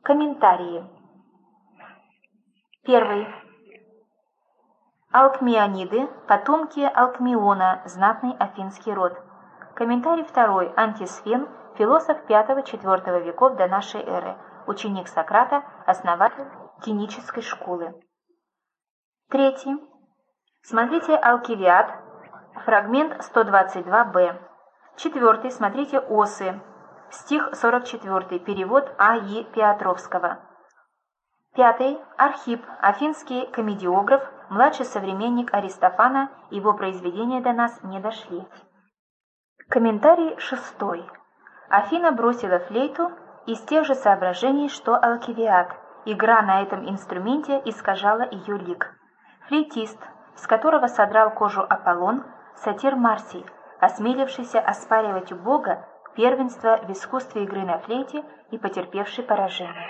Комментарии. Первый. Алкмеониды, потомки Алкмеона, знатный афинский род. Комментарий второй. Антисфен, философ V-IV веков до нашей эры, ученик Сократа, основатель кинической школы. Третий. Смотрите Алкивиад, фрагмент 122б. Четвертый. Смотрите Осы, стих 44, перевод А.И. Пиотровского. Пятый. Архип, афинский комедиограф, младший современник Аристофана, его произведения до нас не дошли. Комментарий шестой. Афина бросила флейту из тех же соображений, что Алкивиад. Игра на этом инструменте искажала ее лик. Флейтист, с которого содрал кожу Аполлон, сатир Марсий, осмелившийся оспаривать у Бога первенство в искусстве игры на флейте и потерпевший поражение.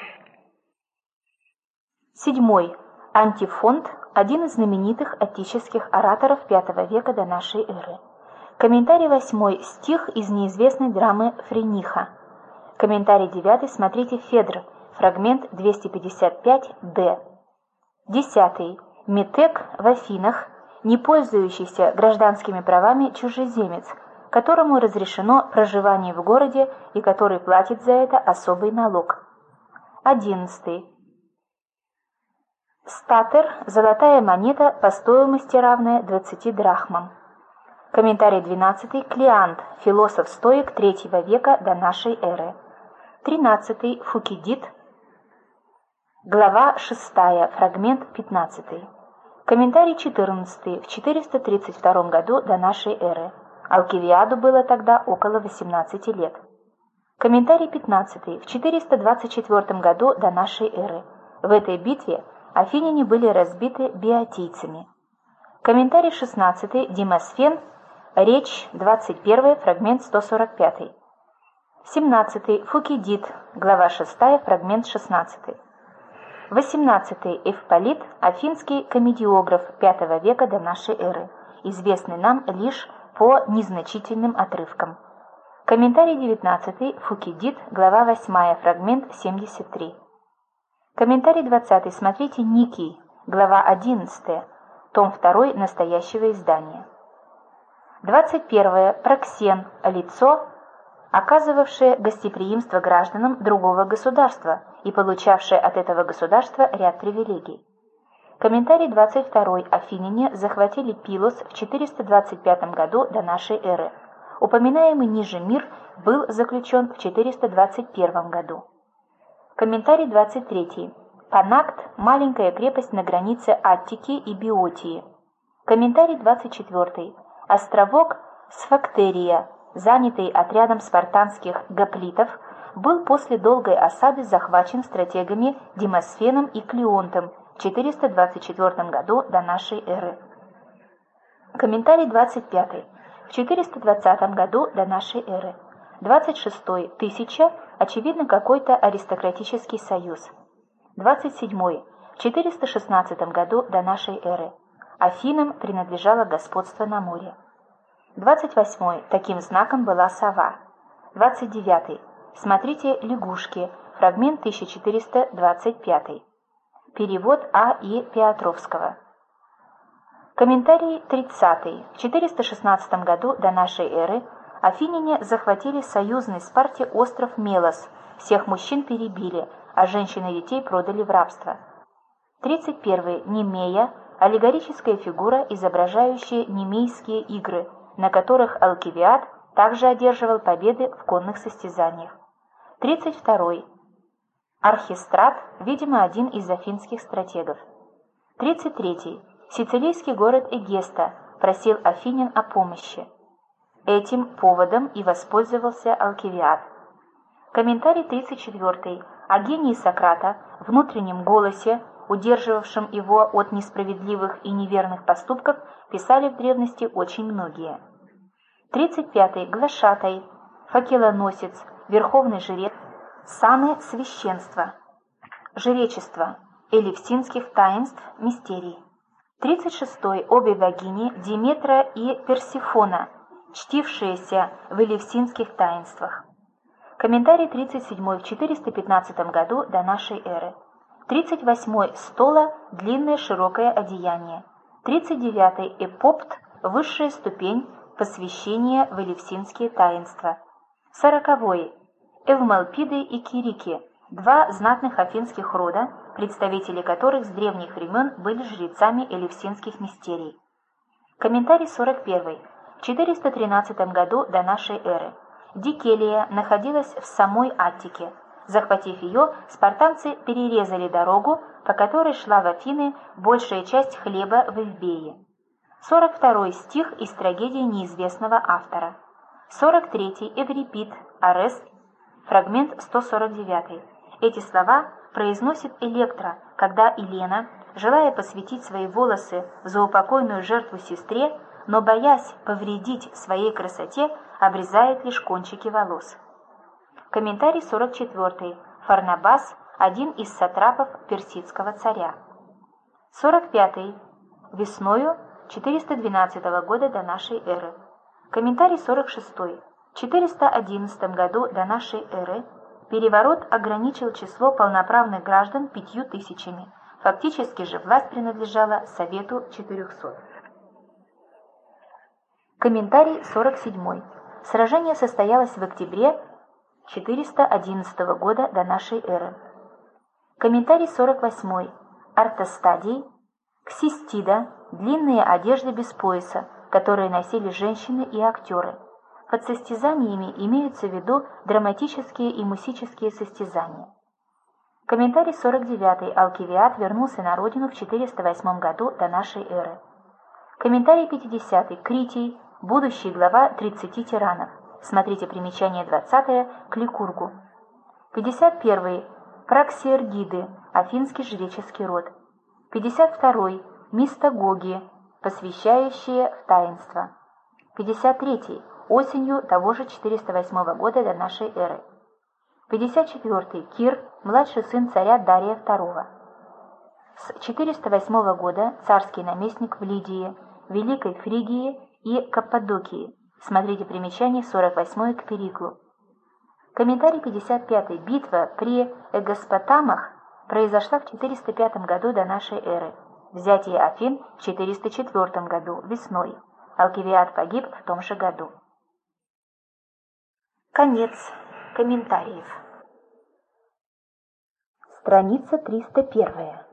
Седьмой. Антифонт, один из знаменитых аттических ораторов V века до нашей эры. Комментарий 8. Стих из неизвестной драмы Френиха. Комментарий 9. Смотрите Федр, фрагмент 255-д. 10. Метек в Афинах, не пользующийся гражданскими правами чужеземец, которому разрешено проживание в городе и который платит за это особый налог. 11. Статер – золотая монета по стоимости, равная 20 драхмам. Комментарий 12. Клеант, философ-стоик III века до нашей эры. 13. Фукидид, глава 6, фрагмент 15. Комментарий 14. В 432 году до нашей эры. Алкивиаду было тогда около 18 лет. Комментарий 15. В 424 году до нашей эры. В этой битве афиняне были разбиты биотийцами. Комментарий 16. Демосфен, речь 21, фрагмент 145. 17. Фукидид, глава 6, фрагмент 16. 18. Эвполит, афинский комедиограф V века до нашей эры, известный нам лишь по незначительным отрывкам. Комментарий 19. Фукидид, глава 8, фрагмент 73. Комментарий 20. Смотрите Никий, глава 11, том 2 настоящего издания. 21. Проксен, лицо, оказывавшее гостеприимство гражданам другого государства и получавшее от этого государства ряд привилегий. Комментарий 22. Афиняне захватили Пилос в 425 году до нашей эры. Упоминаемый ниже мир был заключен в 421 году. Комментарий 23. Панакт – маленькая крепость на границе Аттики и Биотии. Комментарий 24. Островок Сфактерия, занятый отрядом спартанских гоплитов, был после долгой осады захвачен стратегами Демосфеном и Клеонтом в 424 году до нашей эры. Комментарий 25. В 420 году до нашей эры. 26. 1000, очевидно, какой-то аристократический союз. 27. В 416 году до нашей эры. Афинам принадлежало господство на море. 28. Таким знаком была сова. 29. Смотрите лягушки, фрагмент 1425. Перевод А.И. Пиотровского. Комментарий 30. В 416 году до нашей эры афиняне захватили союзный Спарте остров Мелос, всех мужчин перебили, а женщин и детей продали в рабство. 31. Немея – аллегорическая фигура, изображающая немейские игры, на которых Алкивиад также одерживал победы в конных состязаниях. 32. Архистрат, видимо, один из афинских стратегов. 33. Сицилийский город Эгеста просил афинян о помощи. Этим поводом и воспользовался Алкивиад. Комментарий 34. О гении Сократа, внутреннем голосе, удерживавшем его от несправедливых и неверных поступков, писали в древности очень многие. 35. Глашатай, факелоносец, верховный жрец, саны священства, жречество, элевсинских таинств, мистерий. 36. Обе богини Диметра и Персифона, чтившиеся в элевсинских таинствах. Комментарий 37 в 415 году до нашей эры. 38 стола – длинное широкое одеяние. 39 эпопт – высшая ступень посвящения в элевсинские таинства. 40 Эвмалпиды и Кирики – два знатных афинских рода, представители которых с древних времен были жрецами элевсинских мистерий. Комментарий 41. В 413 году до нашей эры. Дикелия находилась в самой Аттике. Захватив ее, спартанцы перерезали дорогу, по которой шла в Афины большая часть хлеба в Эвбее. 42 стих из трагедии неизвестного автора. 43 Эврипид, Арест, фрагмент 149. Эти слова произносит Электра, когда Елена, желая посвятить свои волосы в заупокойную жертву сестре, но боясь повредить своей красоте, обрезает лишь кончики волос. Комментарий 44. Фарнабас, один из сатрапов персидского царя. 45. Весною 412 года до нашей эры. Комментарий 46. В 411 году до нашей эры переворот ограничил число полноправных граждан 5000. Фактически же власть принадлежала Совету 400. Комментарий 47. Сражение состоялось в октябре 411 года до нашей эры. Комментарий 48. Артостадий, Ксистида, длинные одежды без пояса, которые носили женщины и актеры. Под состязаниями имеются в виду драматические и мусические состязания. Комментарий 49. Алкивиад вернулся на родину в 408 году до нашей эры. Комментарий 50. Критий, будущий глава 30 тиранов. Смотрите примечание 20 к Ликургу. 51. Праксиэргиды, афинский жреческий род. 52. Мистагоги, посвящающие в таинство. 53. Осенью того же 408 года до нашей эры. 54. Кир, младший сын царя Дария II. С 408 года царский наместник в Лидии, Великой Фригии и Каппадокии. Смотрите примечание 48 к Периклу. Комментарий 55. Битва при Эгоспотамах произошла в 405 году до нашей эры. Взятие Афин в 404 году, весной. Алкивиад погиб в том же году. Конец комментариев. Страница 301.